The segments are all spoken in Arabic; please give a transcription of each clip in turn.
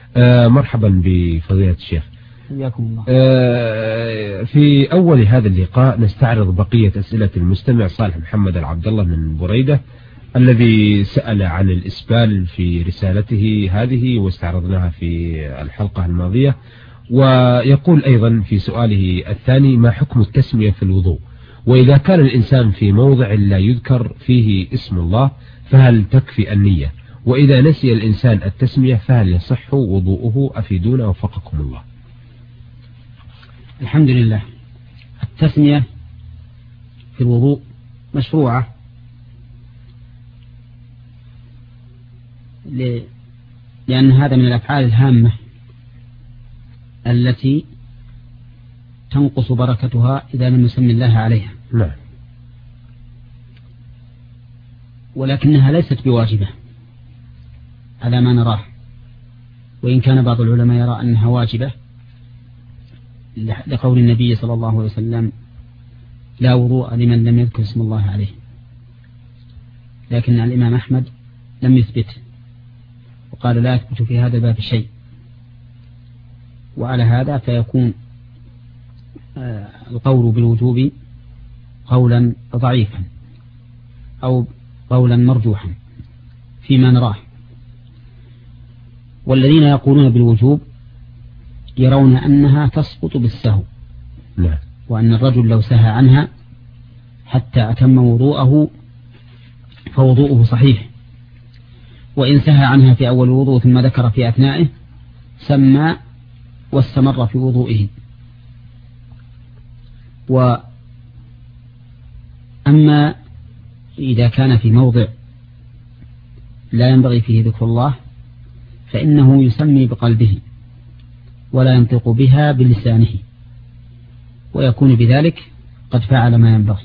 مرحبا بفضيلة الشيخ. حياكم الله. في أول هذا اللقاء نستعرض بقية أسئلة المستمع صالح محمد العبد الله من بريدة، الذي سأل عن الإسبال في رسالته هذه واستعرضناها في الحلقة الماضية. ويقول أيضا في سؤاله الثاني: ما حكم التسمية في الوضوء؟ وإذا كان الإنسان في موضع لا يذكر فيه اسم الله فهل تكفي النية؟ وإذا نسي الإنسان التسمية فهل يصح وضوءه؟ أفيدونا وفقكم الله. الحمد لله. التسمية في الوضوء مشروعة لأن هذا من الأفعال الهامة التي تنقص بركتها إذا لم يسمي الله عليها. نعم. ولكنها ليست بواجبة على ما نراه، وإن كان بعض العلماء يرى أنها واجبة لقول النبي صلى الله عليه وسلم: لا وضوء لمن لم يذكر اسم الله عليه. لكن الإمام أحمد لم يثبته وقال: لا يثبت في هذا الباب شيء. وعلى هذا فيكون القول بالوجوب قولا ضعيفا أو قولا مرجوحا فيما نراه. والذين يقولون بالوجوب يرون أنها تسقط بالسهو، وأن الرجل لو سهى عنها حتى أتم وضوءه فوضوءه صحيح، وإن سهى عنها في أول الوضوء ثم ذكر في أثنائه سمى واستمر في وضوئه. وأما إذا كان في موضع لا ينبغي فيه ذكر الله فإنه يسمي بقلبه ولا ينطق بها بلسانه، ويكون بذلك قد فعل ما ينبغي.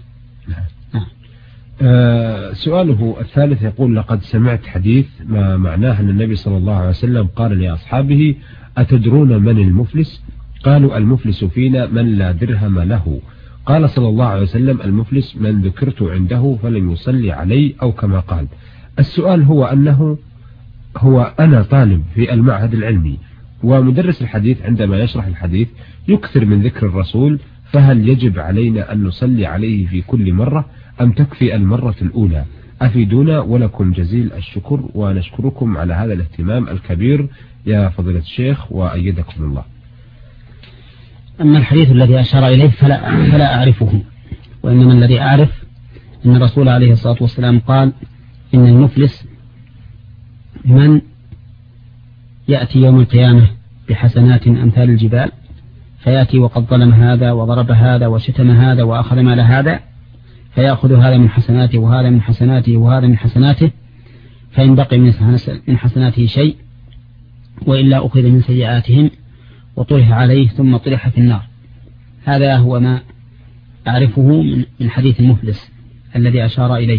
سؤاله الثالث يقول: لقد سمعت حديث ما معناه أن النبي صلى الله عليه وسلم قال لأصحابه: أتدرون من المفلس؟ قالوا: المفلس فينا من لا درهم له. قال صلى الله عليه وسلم: المفلس من ذكرت عنده فلم يصلي علي، أو كما قال. السؤال هو أنا طالب في المعهد العلمي، ومدرس الحديث عندما يشرح الحديث يكثر من ذكر الرسول، فهل يجب علينا أن نصلي عليه في كل مرة أم تكفي المرة الأولى؟ أفيدونا ولكم جزيل الشكر، ونشكركم على هذا الاهتمام الكبير يا فضيلة الشيخ وأيدكم الله. أما الحديث الذي أشار إليه فلا أعرفه، وإنما الذي أعرف أن الرسول عليه الصلاة والسلام قال: إن المفلس من يأتي يوم القيامة بحسنات أمثال الجبال، فيأتي وقد ظلم هذا وضرب هذا وشتم هذا وأخذ مال هذا، فيأخذ هذا من حسناته وهذا من حسناته وهذا من حسناته، فإن بقي من حسناته شيء وإلا أخذ من سيئاتهم وطرح عليه ثم طرح في النار. هذا هو ما أعرفه من حديث المفلس الذي أشار إليه.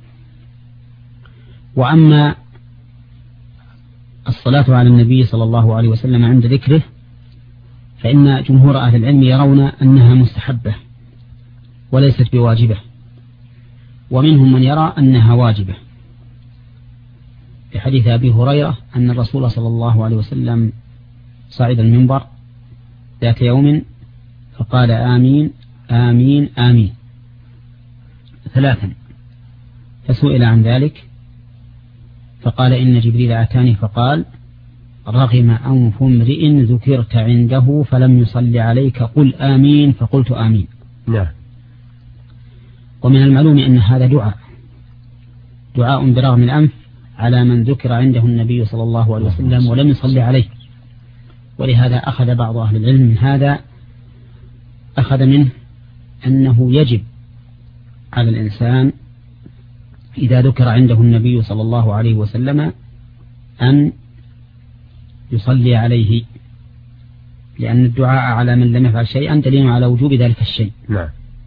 وأما الصلاة على النبي صلى الله عليه وسلم عند ذكره فإن جمهور أهل العلم يرون أنها مستحبة وليست بواجبة، ومنهم من يرى أنها واجبة، في حديث أبي هريرة أن الرسول صلى الله عليه وسلم صعد المنبر ذات يوم فقال: آمين آمين آمين 3. فسئل عن ذلك فقال: إن جبريل أتاني فقال: رغم أنف امرئ ذكرت عنده فلم يصلي عليك قل آمين، فقلت آمين. نعم. ومن المعلوم أن هذا دعاء برغم الأنف على من ذكر عنده النبي صلى الله عليه وسلم ولم يصلي عليه. ولهذا أخذ بعض أهل العلم من هذا، أخذ منه أنه يجب على الإنسان إذا ذكر عنده النبي صلى الله عليه وسلم أن يصلي عليه، لأن الدعاء على من لم يفعل شيئا دليل على وجوب ذلك الشيء. نعم.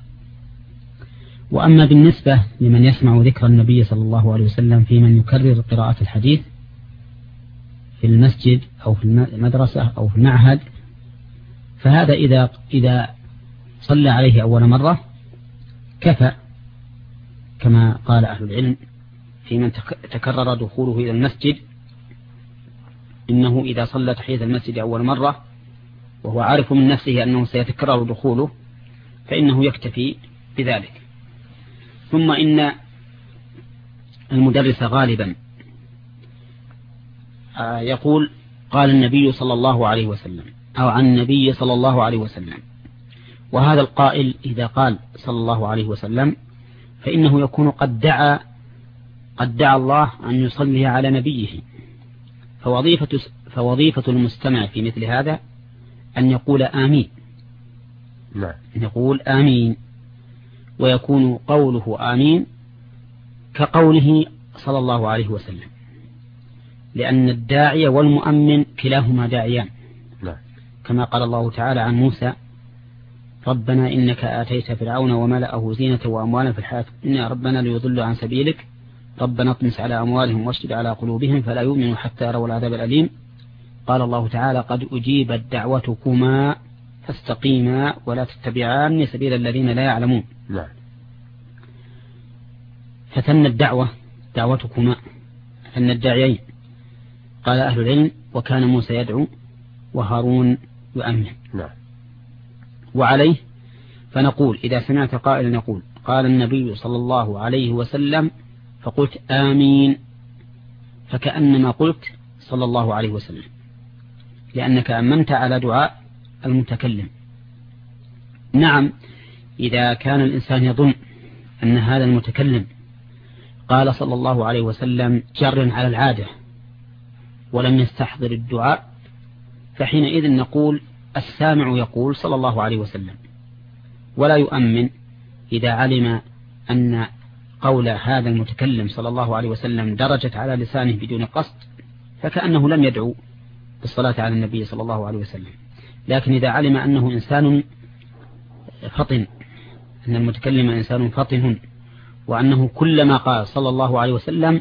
وأما بالنسبة لمن يسمع ذكر النبي صلى الله عليه وسلم في من يكرر قراءة الحديث في المسجد أو في المدرسة أو في المعهد، فهذا إذا صلى عليه أول مرة كفى، كما قال أهل العلم في من تكرر دخوله إلى المسجد إنه إذا صلى تحية المسجد أول مرة وهو عارف من نفسه أنه سيتكرر دخوله فإنه يكتفي بذلك. ثم إن المدرس غالبا يقول قال النبي صلى الله عليه وسلم أو عن النبي صلى الله عليه وسلم، وهذا القائل إذا قال صلى الله عليه وسلم فإنه يكون قد دعا الله أن يصلي على نبيه، فوظيفة المستمع في مثل هذا أن يقول آمين، نعم. يقول آمين، ويكون قوله آمين كقوله صلى الله عليه وسلم، لأن الداعي والمؤمن كلاهما داعيان، نعم. كما قال الله تعالى عن موسى ربنا إنك آتيت فرعون وملأه زينة وأموالا في الحياة الدنيا ربنا ليضلوا عن سبيلك ربنا اطمس على أموالهم واشدد على قلوبهم فلا يؤمنوا حتى يروا العذاب الأليم. قال الله تعالى قد أجيبت دعوتكما فاستقيما ولا تتبعان سبيل الذين لا يعلمون. نعم. فتن الدعوة دعوتكما، فتن الداعيين. قال أهل العلم وكان موسى يدعو وهارون يؤمن. نعم. وعليه فنقول إذا سمعت قائلا يقول قال النبي صلى الله عليه وسلم فقلت آمين فكأنما قلت صلى الله عليه وسلم، لأنك أمنت على دعاء المتكلم. نعم، إذا كان الإنسان يظن أن هذا المتكلم قال صلى الله عليه وسلم جر على العادة ولم يستحضر الدعاء فحينئذ نقول السامع يقول صلى الله عليه وسلم، ولا يؤمن إذا علم أن قول هذا المتكلم صلى الله عليه وسلم درجت على لسانه بدون قصد فكأنه لم يدعو بالصلاة على النبي صلى الله عليه وسلم. لكن إذا علم أنه إنسان فطن، أن المتكلم إنسان فطن، وأنه كلما قال صلى الله عليه وسلم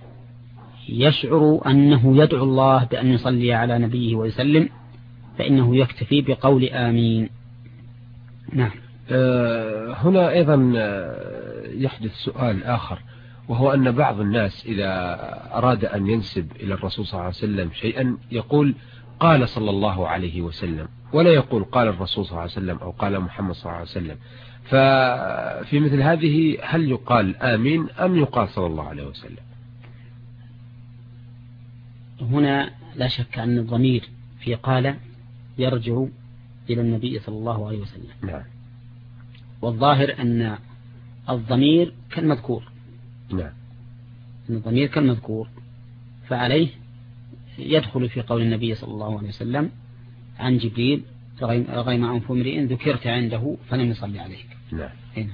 يشعر أنه يدعو الله بأن يصلي على نبيه ويسلم فإنه يكتفي بقول آمين. نعم. هنا أيضا يحدث سؤال آخر، وهو أن بعض الناس إذا أراد أن ينسب إلى الرسول صلى الله عليه وسلم شيئا يقول قال صلى الله عليه وسلم، ولا يقول قال الرسول صلى الله عليه وسلم أو قال محمد صلى الله عليه وسلم. ففي مثل هذه هل يقال آمين أم يقال صلى الله عليه وسلم؟ هنا لا شك أن الضمير في قال يرجع إلى النبي صلى الله عليه وسلم. نعم. والظاهر أن الضمير كالمذكور. نعم. أن الضمير كالمذكور، فعليه يدخل في قول النبي صلى الله عليه وسلم عن جبريل رغم أنف امرئ ذكرت عنده فلم يصلي عليك. نعم. هنا.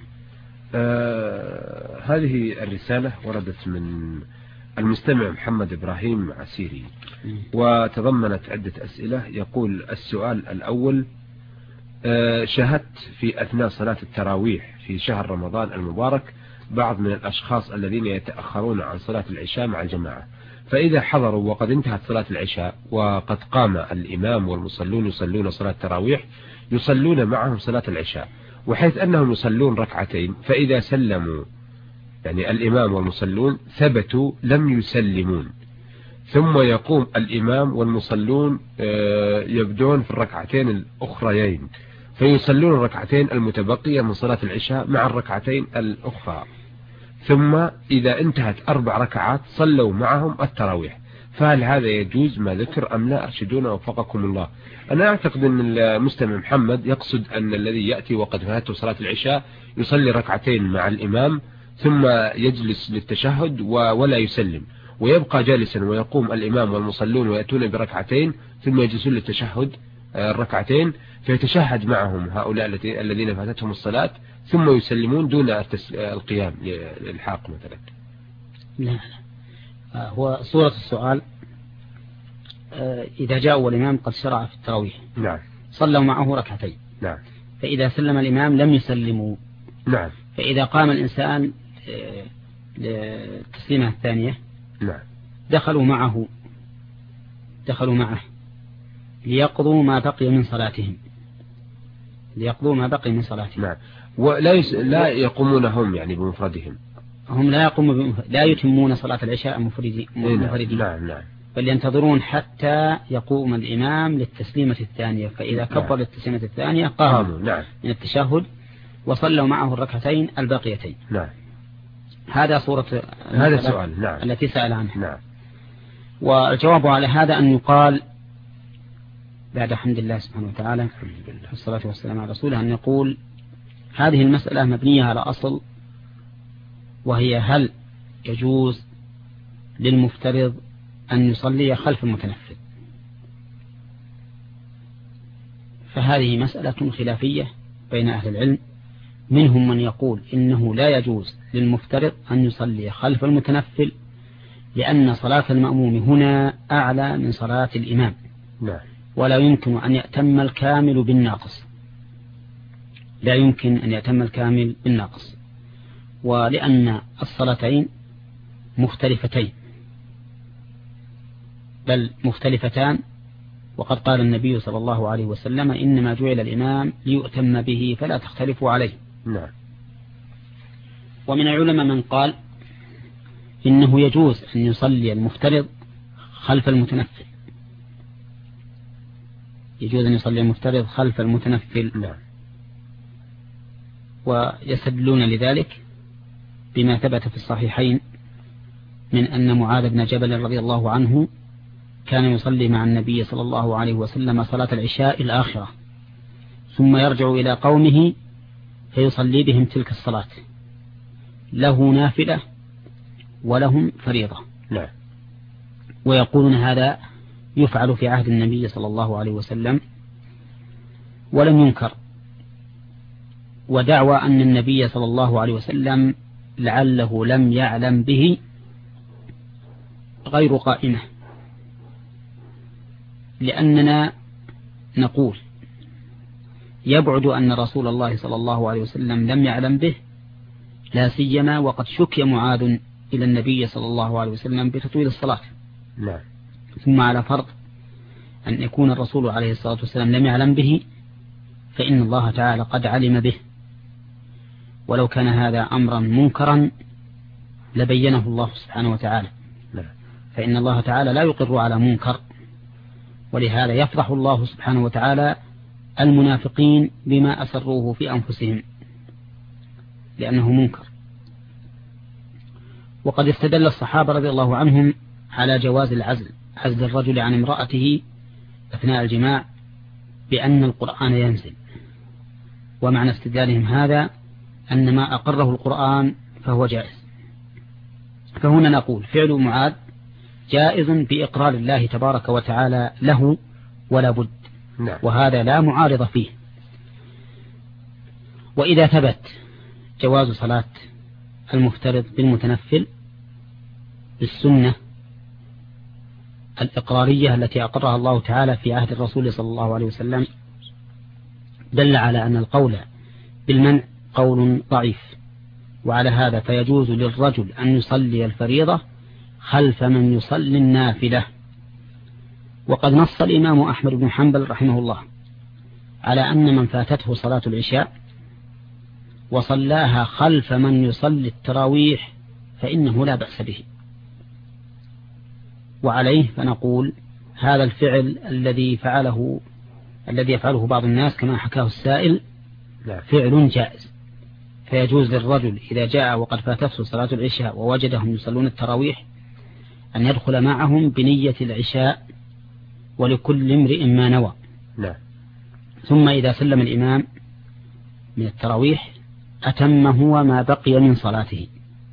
هذه الرسالة وردت من المستمع محمد إبراهيم عسيري، وتضمنت عدة أسئلة. يقول السؤال الأول: شاهدت في أثناء صلاة التراويح في شهر رمضان المبارك بعض من الأشخاص الذين يتأخرون عن صلاة العشاء مع الجماعة، فإذا حضروا وقد انتهت صلاة العشاء وقد قام الإمام والمصلون يصلون صلاة التراويح يصلون معهم صلاة العشاء، وحيث أنهم يصلون ركعتين، فإذا سلموا يعني الإمام والمصلون ثبتوا لم يسلمون، ثم يقوم الإمام والمصلون يبدون في الركعتين الأخريين فيصلون الركعتين المتبقية من صلاة العشاء مع الركعتين الأخرى، ثم إذا انتهت 4 ركعات صلوا معهم التراويح، فهل هذا يجوز ما ذكر أم لا؟ أرشدونا وفقكم الله. أنا أعتقد أن المستمع محمد يقصد أن الذي يأتي وقد فاته صلاة العشاء يصلي ركعتين مع الإمام ثم يجلس للتشهد ولا يسلم، ويبقى جالسا ويقوم الإمام والمصلون ويأتون بركعتين ثم يجلسون للتشهد الركعتين فيتشهد معهم هؤلاء الذين فاتتهم الصلاة ثم يسلمون دون القيام للحاق مثلا. لا، هو صورة السؤال إذا جاء والإمام قد شرع في التراويح، نعم، صلوا معه ركعتين، نعم، فإذا سلم الإمام لم يسلموا، نعم، فإذا قام الإنسان للتسليمة الثانية، نعم، دخلوا معه ليقضوا ما بقي من صلاتهم، نعم، لا يقومون هم يعني بمفردهم، هم لا يتمون صلاة العشاء مفردين، نعم، نعم، بل ينتظرون حتى يقوم الإمام للتسليمة الثانية، فإذا كبر للتسليمة الثانية قاموا من التشهد وصلوا معه الركعتين الباقيتين. هذا صورة هذا سؤال التي سأل عنها. والجواب على هذا أن يقال بعد حمد الله سبحانه وتعالى والصلاة والسلام على رسوله، أن يقول هذه المسألة مبنية على أصل، وهي هل يجوز للمفترض أن يصلي خلف المتنفل؟ فهذه مسألة خلافية بين أهل العلم، منهم من يقول إنه لا يجوز للمفترض أن يصلي خلف المتنفل، لأن صلاة المأموم هنا أعلى من صلاة الإمام، ولا يمكن أن يأتم الكامل بالناقص، لا يمكن أن يأتم الكامل بالناقص، ولأن الصلاتين مختلفتين، بل مختلفتان، وقد قال النبي صلى الله عليه وسلم إنما جعل الإمام ليؤتم به فلا تختلفوا عليه. ومن العلماء من قال إنه يجوز أن يصلي المفترض خلف المتنفل، يجوز أن يصلي المفترض خلف المتنفل. ويستدلون لذلك بما ثبت في الصحيحين من أن معاذ بن جبل رضي الله عنه كان يصلي مع النبي صلى الله عليه وسلم صلاة العشاء الآخرة، ثم يرجع إلى قومه فيصلي بهم تلك الصلاة، له نافلة ولهم فريضة. ويقولون هذا يفعل في عهد النبي صلى الله عليه وسلم ولم ينكر، ودعوى أن النبي صلى الله عليه وسلم لعله لم يعلم به غير قائمة، لأننا نقول يبعد أن رسول الله صلى الله عليه وسلم لم يعلم به، لا سيما وقد شكي معاذ إلى النبي صلى الله عليه وسلم بتطويل الصلاة. ثم على فرض أن يكون الرسول عليه الصلاة والسلام لم يعلم به، فإن الله تعالى قد علم به، ولو كان هذا أمرا منكرا لبينه الله سبحانه وتعالى، فإن الله تعالى لا يقر على منكر، ولهذا يفضح الله سبحانه وتعالى المنافقين بما أسروه في أنفسهم لأنه منكر. وقد استدل الصحابة رضي الله عنهم على جواز عزل الرجل عن امرأته أثناء الجماع بأن القرآن ينزل، ومعنى استدلالهم هذا أن ما أقره القرآن فهو جائز. فهنا نقول فعل معاذ جائز بإقرار الله تبارك وتعالى له ولا بد، وهذا لا معارض فيه. وإذا ثبت جواز صلاة المفترض بالمتنفل بالسنة الإقرارية التي أقرها الله تعالى في عهد الرسول صلى الله عليه وسلم، دل على أن القول بالمنع قول ضعيف، وعلى هذا فيجوز للرجل أن يصلي الفريضة خلف من يصلي النافلة. وقد نص الإمام أحمد بن حنبل رحمه الله على أن من فاتته صلاة العشاء وصلاها خلف من يصلي التراويح فإنه لا بأس به. وعليه فنقول هذا الفعل الذي يفعله بعض الناس كما حكاه السائل فعل جائز، فيجوز للرجل إذا جاء وقد فاتته صلاة العشاء ووجدهم يصلون التراويح أن يدخل معهم بنية العشاء، ولكل امرئ ما نوى. ثم إذا سلم الإمام من التراويح أتم هو ما بقي من صلاته،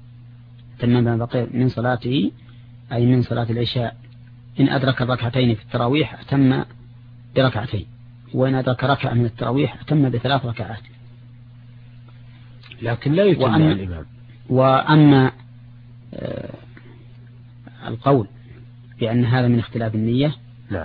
أي من صلاة العشاء. إن أدرك الركعتين في التراويح أتم بركعتين، وإن أدرك ركعة من التراويح أتم ب3 ركعات، لكن لا يتم الإمام. وأما القول بأن هذا من اختلاف النية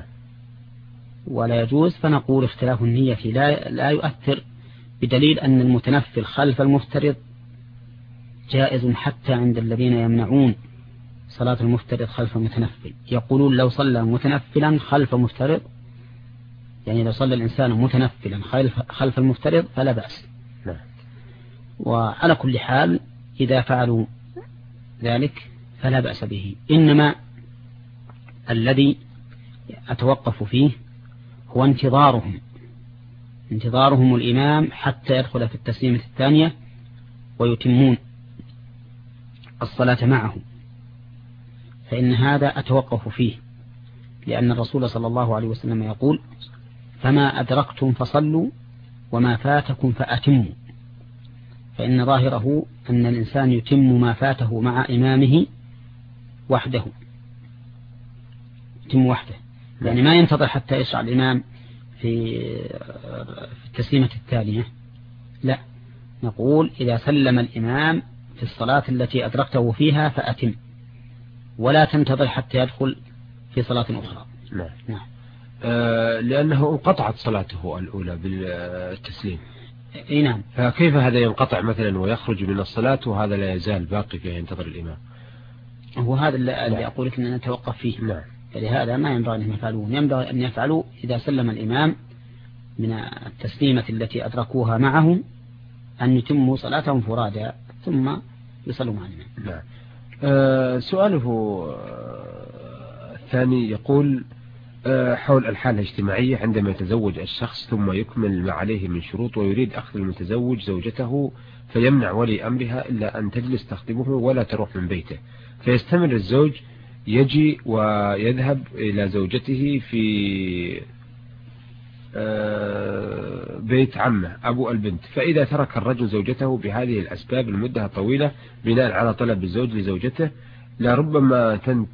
ولا يجوز، فنقول اختلاف النية لا يؤثر، بدليل أن المتنفل خلف المفترض جائز حتى عند الذين يمنعون صلاة المفترض خلف المتنفل، يقولون لو صلى متنفلا خلف مفترض، يعني لو صلى الإنسان متنفلا خلف المفترض فلا بأس. وعلى كل حال إذا فعلوا ذلك فلا بأس به. إنما الذي أتوقف فيه هو انتظارهم الإمام حتى يدخل في التسليمة الثانية ويتمون الصلاة معه، فإن هذا أتوقف فيه، لأن الرسول صلى الله عليه وسلم يقول: فما أدركتم فصلوا وما فاتكم فأتموا. فإن ظاهره أن الإنسان يتم ما فاته مع إمامه وحده، يتم وحده، يعني ما ينتظر حتى يشرع الإمام في التسليمة الثانية، لا، نقول إذا سلم الإمام في الصلاة التي أدركته فيها فأتم، ولا تنتظر حتى يدخل في صلاة أخرى. نعم. لأنه انقطعت صلاته الأولى بالتسليم. نعم. فكيف هذا ينقطع مثلا ويخرج من الصلاة وهذا لا يزال باقي فيه ينتظر الإمام؟ هو هذا اللي أقول لك أننا نتوقف فيه. نعم. فلهذا ما ينبغي أن يفعلون، ينبغي أن يفعلوا إذا سلم الإمام من التسليمة التي أدركوها معه أن يتموا صلاتهم فرادا ثم يصلوا مع الإمام. نعم. سؤاله الثاني يقول: حول الحالة الاجتماعية عندما يتزوج الشخص ثم يكمل ما عليه من شروط ويريد أخذ المتزوج زوجته، فيمنع ولي أمرها إلا أن تجلس تخدمه ولا تروح من بيته، فيستمر الزوج يجي ويذهب إلى زوجته في بيت عمه أبو البنت، فإذا ترك الرجل زوجته بهذه الأسباب المدة طويلة بناء على طلب الزوج لزوجته لربما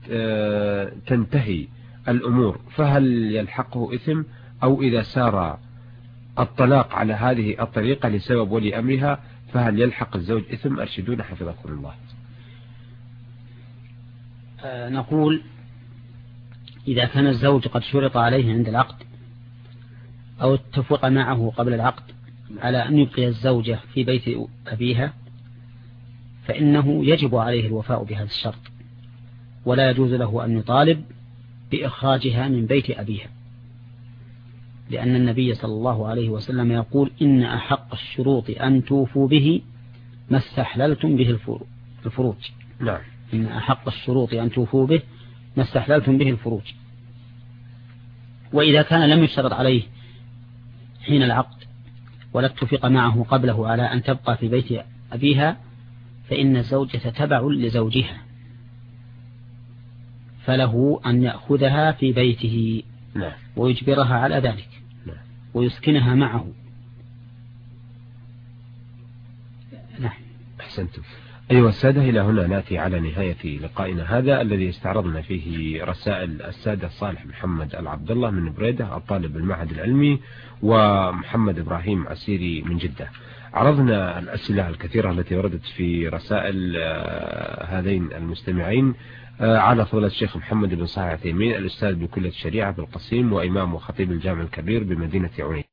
تنتهي الأمور، فهل يلحقه إثم؟ أو إذا سار الطلاق على هذه الطريقة لسبب ولي أمرها فهل يلحق الزوج إثم؟ أرشدون حفظكم الله. نقول: إذا كان الزوج قد شرط عليه عند العقد أو اتفق معه قبل العقد على أن يبقي الزوجة في بيت أبيها، فإنه يجب عليه الوفاء بهذا الشرط، ولا يجوز له أن يطالب بإخراجها من بيت أبيها، لأن النبي صلى الله عليه وسلم يقول: إن أحق الشروط أن توفوا به ما استحللتم به الفروج. نعم. إن أحق الشروط أن توفوا به ما استحللتم به الفروج. وإذا كان لم يشترط عليه حين العقد ولا اتفق معه قبله على أن تبقى في بيت أبيها، فإن الزوجة تبع لزوجها، فله أن يأخذها في بيته ويجبرها على ذلك ويسكنها معه. نعم. أحسنتم. أيها السادة، إلى هنا نأتي على نهاية لقائنا هذا الذي استعرضنا فيه رسائل السادة صالح محمد العبد الله من بريدة الطالب المعهد العلمي ومحمد إبراهيم عسيري من جدة. عرضنا الأسئلة الكثيرة التي وردت في رسائل هذين المستمعين على فضيلة الشيخ محمد بن صالح العثيمين الأستاذ بكلية الشريعة بالقصيم وإمام وخطيب الجامع الكبير بمدينة عويل.